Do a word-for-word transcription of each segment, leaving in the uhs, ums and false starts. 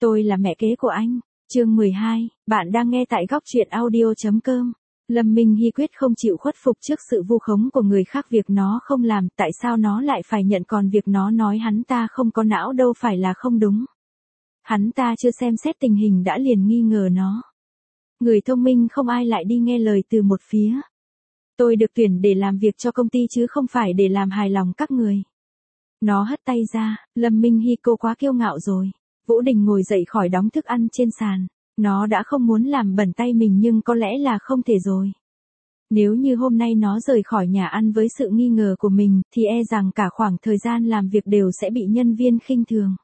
Tôi là mẹ kế của anh. Chương mười hai, bạn đang nghe tại góc truyện audio chấm com. Lâm Minh Hy quyết không chịu khuất phục trước sự vu khống của người khác, việc nó không làm, tại sao nó lại phải nhận, còn việc nó nói hắn ta không có não đâu phải là không đúng. Hắn ta chưa xem xét tình hình đã liền nghi ngờ nó. Người thông minh không ai lại đi nghe lời từ một phía. Tôi được tuyển để làm việc cho công ty chứ không phải để làm hài lòng các người. Nó hất tay ra, Lâm Minh Hy cô quá kiêu ngạo rồi. Vũ Đình ngồi dậy khỏi đóng thức ăn trên sàn. Nó đã không muốn làm bẩn tay mình nhưng có lẽ là không thể rồi. Nếu như hôm nay nó rời khỏi nhà ăn với sự nghi ngờ của mình thì e rằng cả khoảng thời gian làm việc đều sẽ bị nhân viên khinh thường.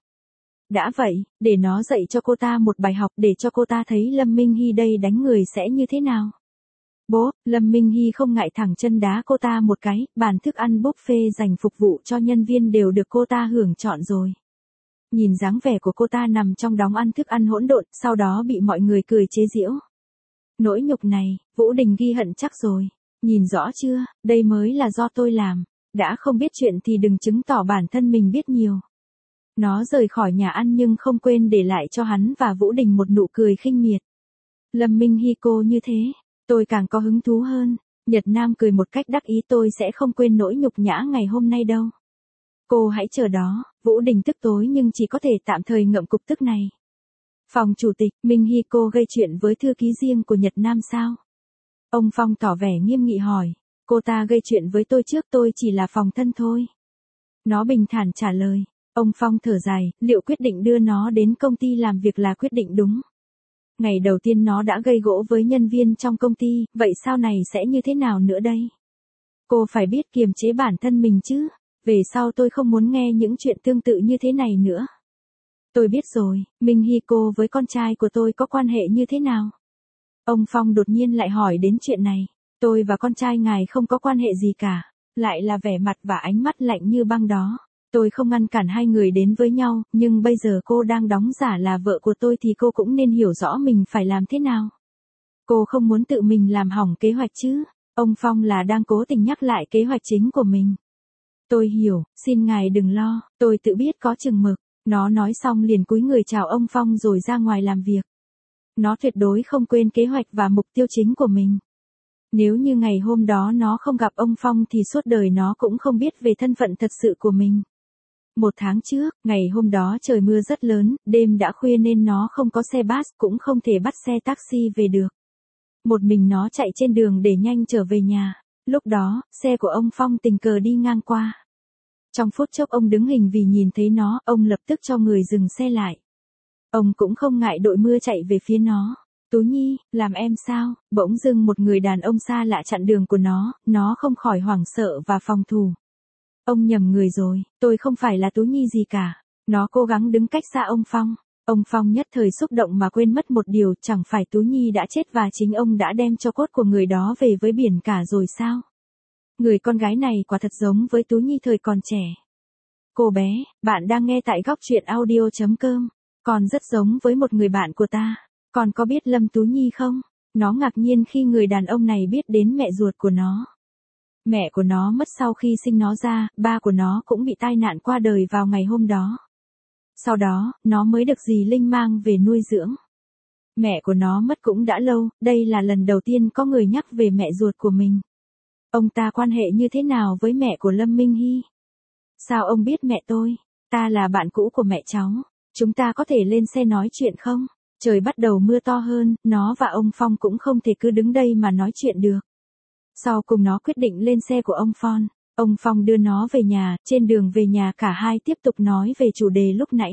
Đã vậy, để nó dạy cho cô ta một bài học để cho cô ta thấy Lâm Minh Hy đây đánh người sẽ như thế nào. Bố, Lâm Minh Hy không ngại thẳng chân đá cô ta một cái, bàn thức ăn buffet dành phục vụ cho nhân viên đều được cô ta hưởng trọn rồi. Nhìn dáng vẻ của cô ta nằm trong đống ăn thức ăn hỗn độn, sau đó bị mọi người cười chế giễu. Nỗi nhục này, Vũ Đình ghi hận chắc rồi. Nhìn rõ chưa, đây mới là do tôi làm. Đã không biết chuyện thì đừng chứng tỏ bản thân mình biết nhiều. Nó rời khỏi nhà ăn nhưng không quên để lại cho hắn và Vũ Đình một nụ cười khinh miệt. Lâm Minh Hy cô như thế, tôi càng có hứng thú hơn. Nhật Nam cười một cách đắc ý, tôi sẽ không quên nỗi nhục nhã ngày hôm nay đâu. Cô hãy chờ đó. Vũ Đình tức tối nhưng chỉ có thể tạm thời ngậm cục tức này. Phòng chủ tịch, Minh Hy cô gây chuyện với thư ký riêng của Nhật Nam sao? Ông Phong tỏ vẻ nghiêm nghị hỏi. Cô ta gây chuyện với tôi trước, tôi chỉ là phòng thân thôi. Nó bình thản trả lời. Ông Phong thở dài, liệu quyết định đưa nó đến công ty làm việc là quyết định đúng. Ngày đầu tiên nó đã gây gổ với nhân viên trong công ty, vậy sau này sẽ như thế nào nữa đây? Cô phải biết kiềm chế bản thân mình chứ. Về sau tôi không muốn nghe những chuyện tương tự như thế này nữa. Tôi biết rồi, Minh Hy cô với con trai của tôi có quan hệ như thế nào? Ông Phong đột nhiên lại hỏi đến chuyện này. Tôi và con trai ngài không có quan hệ gì cả. Lại là vẻ mặt và ánh mắt lạnh như băng đó. Tôi không ngăn cản hai người đến với nhau, nhưng bây giờ cô đang đóng giả là vợ của tôi thì cô cũng nên hiểu rõ mình phải làm thế nào. Cô không muốn tự mình làm hỏng kế hoạch chứ? Ông Phong là đang cố tình nhắc lại kế hoạch chính của mình. Tôi hiểu, xin ngài đừng lo, tôi tự biết có chừng mực. Nó nói xong liền cúi người chào ông Phong rồi ra ngoài làm việc. Nó tuyệt đối không quên kế hoạch và mục tiêu chính của mình. Nếu như ngày hôm đó nó không gặp ông Phong thì suốt đời nó cũng không biết về thân phận thật sự của mình. Một tháng trước, ngày hôm đó trời mưa rất lớn, đêm đã khuya nên nó không có xe bus, cũng không thể bắt xe taxi về được. Một mình nó chạy trên đường để nhanh trở về nhà. Lúc đó, xe của ông Phong tình cờ đi ngang qua. Trong phút chốc ông đứng hình vì nhìn thấy nó, ông lập tức cho người dừng xe lại. Ông cũng không ngại đội mưa chạy về phía nó. Tú Nhi, làm em sao? Bỗng dưng một người đàn ông xa lạ chặn đường của nó, nó không khỏi hoảng sợ và phòng thủ. Ông nhầm người rồi, tôi không phải là Tú Nhi gì cả. Nó cố gắng đứng cách xa ông Phong. Ông Phong nhất thời xúc động mà quên mất một điều, chẳng phải Tú Nhi đã chết và chính ông đã đem cho cốt của người đó về với biển cả rồi sao? Người con gái này quả thật giống với Tú Nhi thời còn trẻ. Cô bé, bạn đang nghe tại góc truyện audio chấm com. Còn rất giống với một người bạn của ta. Còn có biết Lâm Tú Nhi không? Nó ngạc nhiên khi người đàn ông này biết đến mẹ ruột của nó. Mẹ của nó mất sau khi sinh nó ra, ba của nó cũng bị tai nạn qua đời vào ngày hôm đó. Sau đó, nó mới được dì Linh mang về nuôi dưỡng. Mẹ của nó mất cũng đã lâu, đây là lần đầu tiên có người nhắc về mẹ ruột của mình. Ông ta quan hệ như thế nào với mẹ của Lâm Minh Hy? Sao ông biết mẹ tôi? Ta là bạn cũ của mẹ cháu. Chúng ta có thể lên xe nói chuyện không? Trời bắt đầu mưa to hơn, nó và ông Phong cũng không thể cứ đứng đây mà nói chuyện được. Sau cùng nó quyết định lên xe của ông Phong. Ông Phong đưa nó về nhà, trên đường về nhà cả hai tiếp tục nói về chủ đề lúc nãy.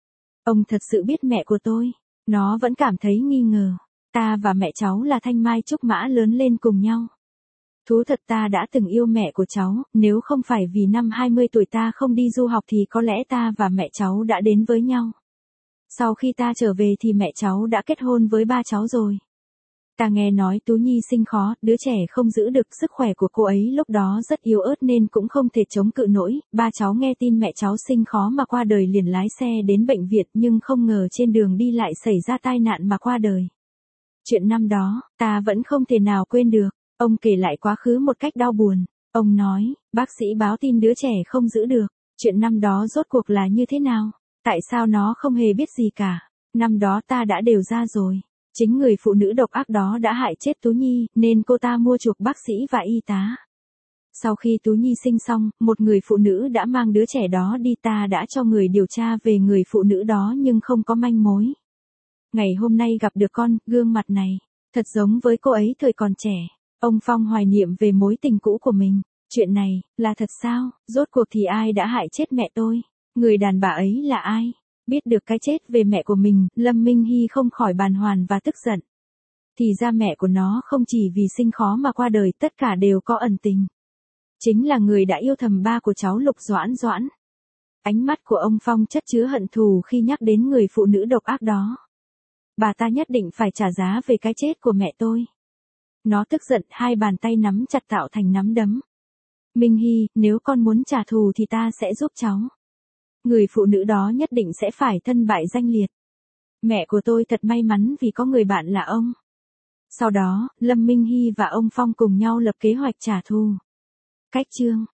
Ông thật sự biết mẹ của tôi. Nó vẫn cảm thấy nghi ngờ. Ta và mẹ cháu là thanh mai trúc mã lớn lên cùng nhau. Thú thật ta đã từng yêu mẹ của cháu, nếu không phải vì năm hai mươi tuổi ta không đi du học thì có lẽ ta và mẹ cháu đã đến với nhau. Sau khi ta trở về thì mẹ cháu đã kết hôn với ba cháu rồi. Ta nghe nói Tú Nhi sinh khó, đứa trẻ không giữ được sức khỏe của cô ấy lúc đó rất yếu ớt nên cũng không thể chống cự nổi. Ba cháu nghe tin mẹ cháu sinh khó mà qua đời liền lái xe đến bệnh viện nhưng không ngờ trên đường đi lại xảy ra tai nạn mà qua đời. Chuyện năm đó, ta vẫn không thể nào quên được. Ông kể lại quá khứ một cách đau buồn. Ông nói, bác sĩ báo tin đứa trẻ không giữ được. Chuyện năm đó rốt cuộc là như thế nào? Tại sao nó không hề biết gì cả? Năm đó ta đã đều ra rồi. Chính người phụ nữ độc ác đó đã hại chết Tú Nhi, nên cô ta mua chuộc bác sĩ và y tá. Sau khi Tú Nhi sinh xong, một người phụ nữ đã mang đứa trẻ đó đi, ta đã cho người điều tra về người phụ nữ đó nhưng không có manh mối. Ngày hôm nay gặp được con, gương mặt này, thật giống với cô ấy thời còn trẻ. Ông Phong hoài niệm về mối tình cũ của mình. Chuyện này, là thật sao? Rốt cuộc thì ai đã hại chết mẹ tôi? Người đàn bà ấy là ai? Biết được cái chết về mẹ của mình, Lâm Minh Hy không khỏi bàng hoàng và tức giận. Thì ra mẹ của nó không chỉ vì sinh khó mà qua đời, tất cả đều có ẩn tình. Chính là người đã yêu thầm ba của cháu Lục Doãn Doãn. Ánh mắt của ông Phong chất chứa hận thù khi nhắc đến người phụ nữ độc ác đó. Bà ta nhất định phải trả giá về cái chết của mẹ tôi. Nó tức giận, hai bàn tay nắm chặt tạo thành nắm đấm. Minh Hy, nếu con muốn trả thù thì ta sẽ giúp cháu. Người phụ nữ đó nhất định sẽ phải thân bại danh liệt. Mẹ của tôi thật may mắn vì có người bạn là ông. Sau đó, Lâm Minh Hy và ông Phong cùng nhau lập kế hoạch trả thù. Cách chương